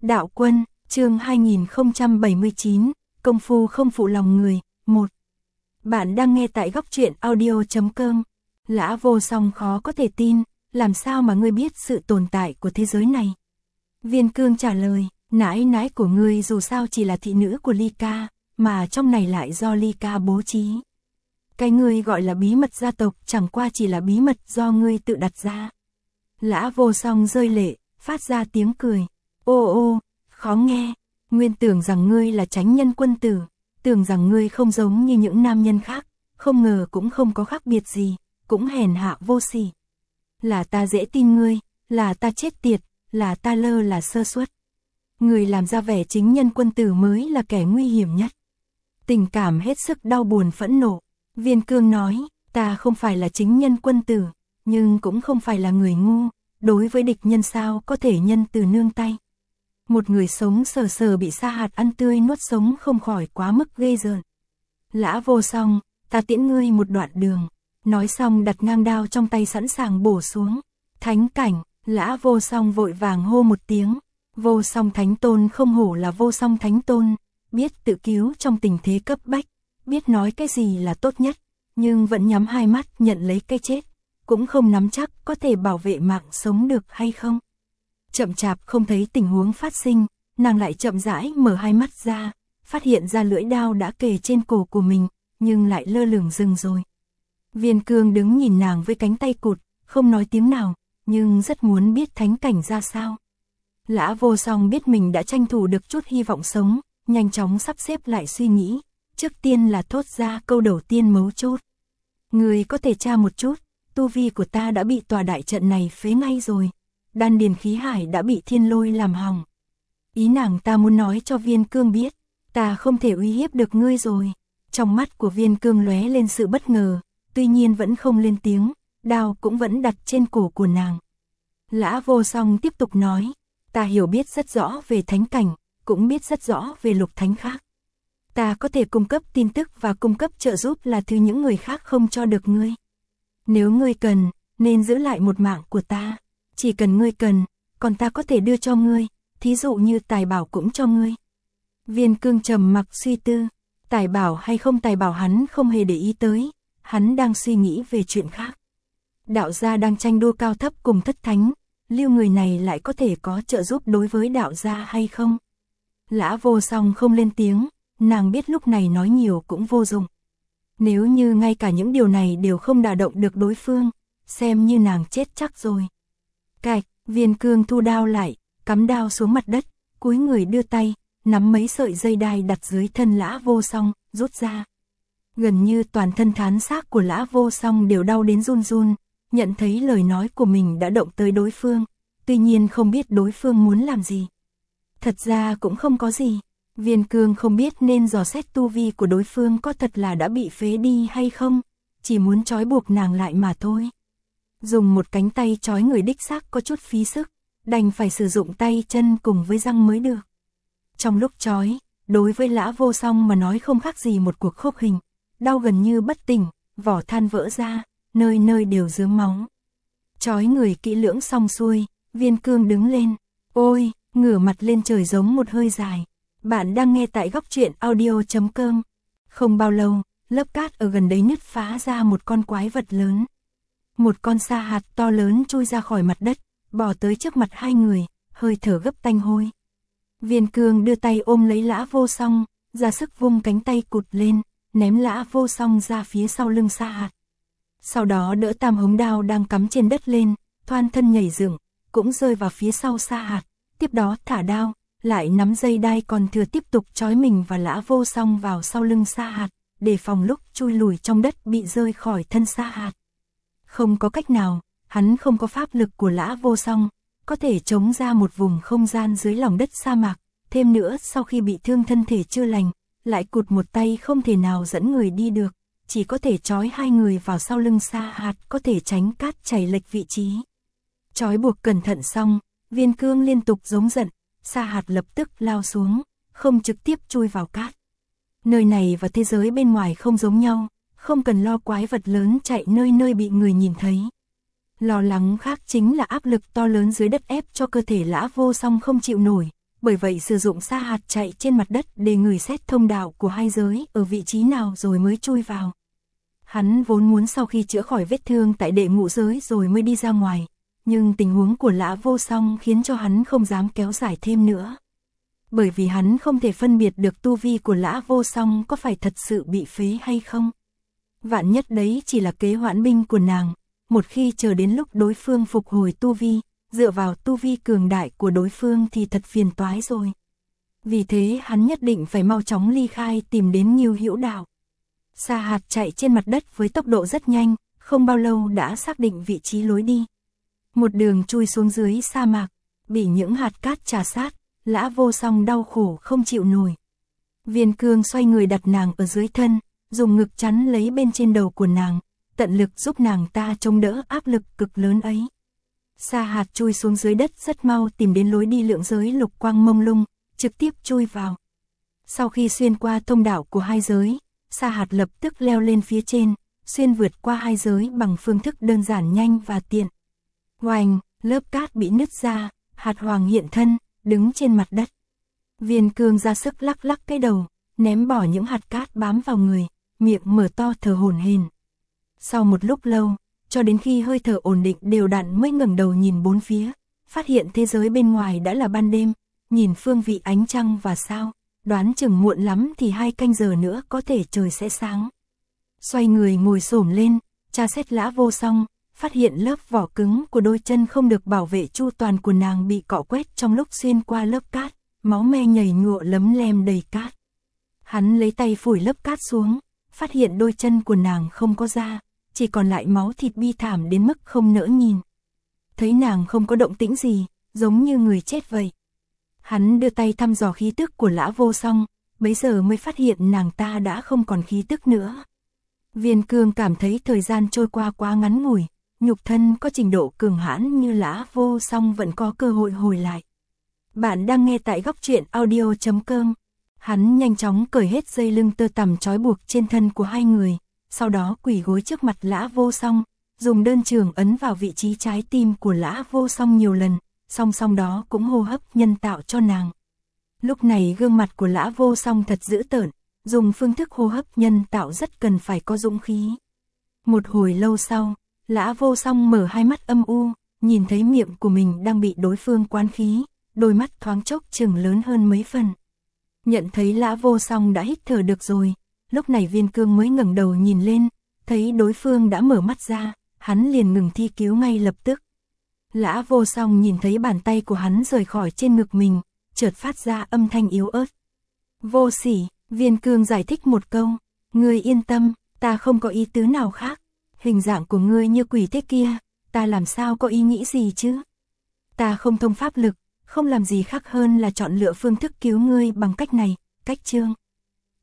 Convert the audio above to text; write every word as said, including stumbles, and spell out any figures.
Đạo Quân, chương hai nghìn không trăm bảy mươi chín, công phu không phụ lòng người, một. Bạn đang nghe tại góc truyện audio chấm com. Lã Vô Song khó có thể tin, làm sao mà ngươi biết sự tồn tại của thế giới này? Viên Cương trả lời, nãi nãi của ngươi dù sao chỉ là thị nữ của Ly Ca, mà trong này lại do Ly Ca bố trí. Cái ngươi gọi là bí mật gia tộc chẳng qua chỉ là bí mật do ngươi tự đặt ra. Lã Vô Song rơi lệ, phát ra tiếng cười. Ô ô, khó nghe, nguyên tưởng rằng ngươi là chánh nhân quân tử, tưởng rằng ngươi không giống như những nam nhân khác, không ngờ cũng không có khác biệt gì, cũng hèn hạ vô sỉ. Là ta dễ tin ngươi, là ta chết tiệt, là ta lơ là sơ suất. Người làm ra vẻ chính nhân quân tử mới là kẻ nguy hiểm nhất. Tình cảm hết sức đau buồn phẫn nộ, Viên Cương nói, ta không phải là chính nhân quân tử, nhưng cũng không phải là người ngu, đối với địch nhân sao có thể nhân từ nương tay. Một người sống sờ sờ bị sa hạt ăn tươi nuốt sống không khỏi quá mức ghê rợn. Lã Vô Song, ta tiễn ngươi một đoạn đường. Nói xong đặt ngang đao trong tay sẵn sàng bổ xuống. Thánh cảnh, Lã Vô Song vội vàng hô một tiếng. Vô Song Thánh Tôn không hổ là Vô Song Thánh Tôn, biết tự cứu trong tình thế cấp bách, biết nói cái gì là tốt nhất, nhưng vẫn nhắm hai mắt nhận lấy cái chết, cũng không nắm chắc có thể bảo vệ mạng sống được hay không. Chậm chạp không thấy tình huống phát sinh, nàng lại chậm rãi mở hai mắt ra, phát hiện ra lưỡi đao đã kề trên cổ của mình, nhưng lại lơ lửng dừng rồi. Viên Cương đứng nhìn nàng với cánh tay cụt, không nói tiếng nào, nhưng rất muốn biết thánh cảnh ra sao. Lã Vô Song biết mình đã tranh thủ được chút hy vọng sống, nhanh chóng sắp xếp lại suy nghĩ, trước tiên là thốt ra câu đầu tiên mấu chốt. Người có thể tra một chút, tu vi của ta đã bị tòa đại trận này phế ngay rồi. Đan điền khí hải đã bị thiên lôi làm hỏng. Ý nàng ta muốn nói cho Viên Cương biết, ta không thể uy hiếp được ngươi rồi. Trong mắt của Viên Cương lóe lên sự bất ngờ, tuy nhiên vẫn không lên tiếng, đao cũng vẫn đặt trên cổ của nàng. Lã Vô Song tiếp tục nói, ta hiểu biết rất rõ về thánh cảnh, cũng biết rất rõ về lục thánh khác. Ta có thể cung cấp tin tức và cung cấp trợ giúp là thứ những người khác không cho được ngươi. Nếu ngươi cần, nên giữ lại một mạng của ta. Chỉ cần ngươi cần, còn ta có thể đưa cho ngươi, thí dụ như tài bảo cũng cho ngươi. Viên Cương trầm mặc suy tư, tài bảo hay không tài bảo hắn không hề để ý tới, hắn đang suy nghĩ về chuyện khác. Đạo gia đang tranh đua cao thấp cùng thất thánh, lưu người này lại có thể có trợ giúp đối với đạo gia hay không? Lã Vô Song không lên tiếng, nàng biết lúc này nói nhiều cũng vô dụng. Nếu như ngay cả những điều này đều không đả động được đối phương, xem như nàng chết chắc rồi. Cạch, Viên Cương thu đao lại, cắm đao xuống mặt đất, cúi người đưa tay, nắm mấy sợi dây đai đặt dưới thân Lã Vô Song, rút ra. Gần như toàn thân thán xác của Lã Vô Song đều đau đến run run, nhận thấy lời nói của mình đã động tới đối phương, tuy nhiên không biết đối phương muốn làm gì. Thật ra cũng không có gì, Viên Cương không biết nên dò xét tu vi của đối phương có thật là đã bị phế đi hay không, chỉ muốn trói buộc nàng lại mà thôi. Dùng một cánh tay trói người đích xác có chút phí sức, đành phải sử dụng tay chân cùng với răng mới được. Trong lúc trói, đối với Lã Vô Song mà nói không khác gì một cuộc khúc hình, đau gần như bất tỉnh, vỏ than vỡ ra, nơi nơi đều rớm máu. Trói người kỹ lưỡng xong xuôi, Viên Cương đứng lên, ôi, ngửa mặt lên trời giống một hơi dài. Bạn đang nghe tại góc truyện audio chấm com. Không bao lâu, lớp cát ở gần đấy nứt phá ra một con quái vật lớn. Một con sa hạt to lớn chui ra khỏi mặt đất, bò tới trước mặt hai người, hơi thở gấp tanh hôi. Viên Cương đưa tay ôm lấy Lã Vô Song, ra sức vung cánh tay cụt lên, ném Lã Vô Song ra phía sau lưng sa hạt. Sau đó đỡ tam hống đao đang cắm trên đất lên, thoăn thân nhảy dựng, cũng rơi vào phía sau sa hạt, tiếp đó thả đao, lại nắm dây đai còn thừa tiếp tục trói mình và Lã Vô Song vào sau lưng sa hạt, để phòng lúc chui lùi trong đất bị rơi khỏi thân sa hạt. Không có cách nào, hắn không có pháp lực của Lã Vô Song, có thể chống ra một vùng không gian dưới lòng đất sa mạc, thêm nữa sau khi bị thương thân thể chưa lành, lại cụt một tay không thể nào dẫn người đi được, chỉ có thể trói hai người vào sau lưng sa hạt có thể tránh cát chảy lệch vị trí. Trói buộc cẩn thận xong, Viên Cương liên tục giống giận, sa hạt lập tức lao xuống, không trực tiếp chui vào cát. Nơi này và thế giới bên ngoài không giống nhau, không cần lo quái vật lớn chạy nơi nơi bị người nhìn thấy. Lo lắng khác chính là áp lực to lớn dưới đất ép cho cơ thể Lã Vô Song không chịu nổi, bởi vậy sử dụng sa hạt chạy trên mặt đất để ngửi xét thông đạo của hai giới ở vị trí nào rồi mới chui vào. Hắn vốn muốn sau khi chữa khỏi vết thương tại đệ ngũ giới rồi mới đi ra ngoài, nhưng tình huống của Lã Vô Song khiến cho hắn không dám kéo dài thêm nữa. Bởi vì hắn không thể phân biệt được tu vi của Lã Vô Song có phải thật sự bị phế hay không. Vạn nhất đấy chỉ là kế hoãn binh của nàng, một khi chờ đến lúc đối phương phục hồi tu vi, dựa vào tu vi cường đại của đối phương thì thật phiền toái rồi. Vì thế hắn nhất định phải mau chóng ly khai tìm đến Ngưu Hữu Đạo. Sa hạt chạy trên mặt đất với tốc độ rất nhanh, không bao lâu đã xác định vị trí lối đi. Một đường chui xuống dưới sa mạc, bị những hạt cát trà sát, Lã Vô Song đau khổ không chịu nổi. Viên Cương xoay người đặt nàng ở dưới thân, dùng ngực chắn lấy bên trên đầu của nàng, tận lực giúp nàng ta chống đỡ áp lực cực lớn ấy. Sa hạt chui xuống dưới đất rất mau tìm đến lối đi lượng giới lục quang mông lung, trực tiếp chui vào. Sau khi xuyên qua thông đạo của hai giới, Sa hạt lập tức leo lên phía trên, xuyên vượt qua hai giới bằng phương thức đơn giản nhanh và tiện. Oành, lớp cát bị nứt ra, hạt hoàng hiện thân, đứng trên mặt đất. Viên Cương ra sức lắc lắc cái đầu, ném bỏ những hạt cát bám vào người, miệng mở to thở hổn hển. Sau một lúc lâu, cho đến khi hơi thở ổn định đều đặn mới ngẩng đầu nhìn bốn phía, phát hiện thế giới bên ngoài đã là ban đêm, nhìn phương vị ánh trăng và sao, đoán chừng muộn lắm thì hai canh giờ nữa có thể trời sẽ sáng. Xoay người ngồi xổm lên, tra xét Lã Vô Song, phát hiện lớp vỏ cứng của đôi chân không được bảo vệ chu toàn của nàng bị cọ quét trong lúc xuyên qua lớp cát, máu me nhảy nhụa lấm lem đầy cát. Hắn lấy tay phủi lớp cát xuống, phát hiện đôi chân của nàng không có da, chỉ còn lại máu thịt bi thảm đến mức không nỡ nhìn. Thấy nàng không có động tĩnh gì, giống như người chết vậy. Hắn đưa tay thăm dò khí tức của Lã Vô Song, bấy giờ mới phát hiện nàng ta đã không còn khí tức nữa. Viên Cương cảm thấy thời gian trôi qua quá ngắn ngủi, nhục thân có trình độ cường hãn như Lã Vô Song vẫn có cơ hội hồi lại. Bạn đang nghe tại góc truyện audio chấm com. Hắn nhanh chóng cởi hết dây lưng tơ tằm trói buộc trên thân của hai người, sau đó quỳ gối trước mặt Lã Vô Song, dùng đơn trường ấn vào vị trí trái tim của Lã Vô Song nhiều lần, song song đó cũng hô hấp nhân tạo cho nàng. Lúc này gương mặt của Lã Vô Song thật dữ tợn, dùng phương thức hô hấp nhân tạo rất cần phải có dũng khí. Một hồi lâu sau, Lã Vô Song mở hai mắt âm u, nhìn thấy miệng của mình đang bị đối phương quán khí, đôi mắt thoáng chốc chừng lớn hơn mấy phần. Nhận thấy Lã Vô Song đã hít thở được rồi, lúc này Viên Cương mới ngẩng đầu nhìn lên, thấy đối phương đã mở mắt ra, hắn liền ngừng thi cứu ngay lập tức. Lã Vô Song nhìn thấy bàn tay của hắn rời khỏi trên ngực mình, chợt phát ra âm thanh yếu ớt. Vô sỉ, Viên Cương giải thích một câu, ngươi yên tâm, ta không có ý tứ nào khác, hình dạng của ngươi như quỷ thế kia, ta làm sao có ý nghĩ gì chứ? Ta không thông pháp lực, không làm gì khác hơn là chọn lựa phương thức cứu ngươi bằng cách này, cách chương.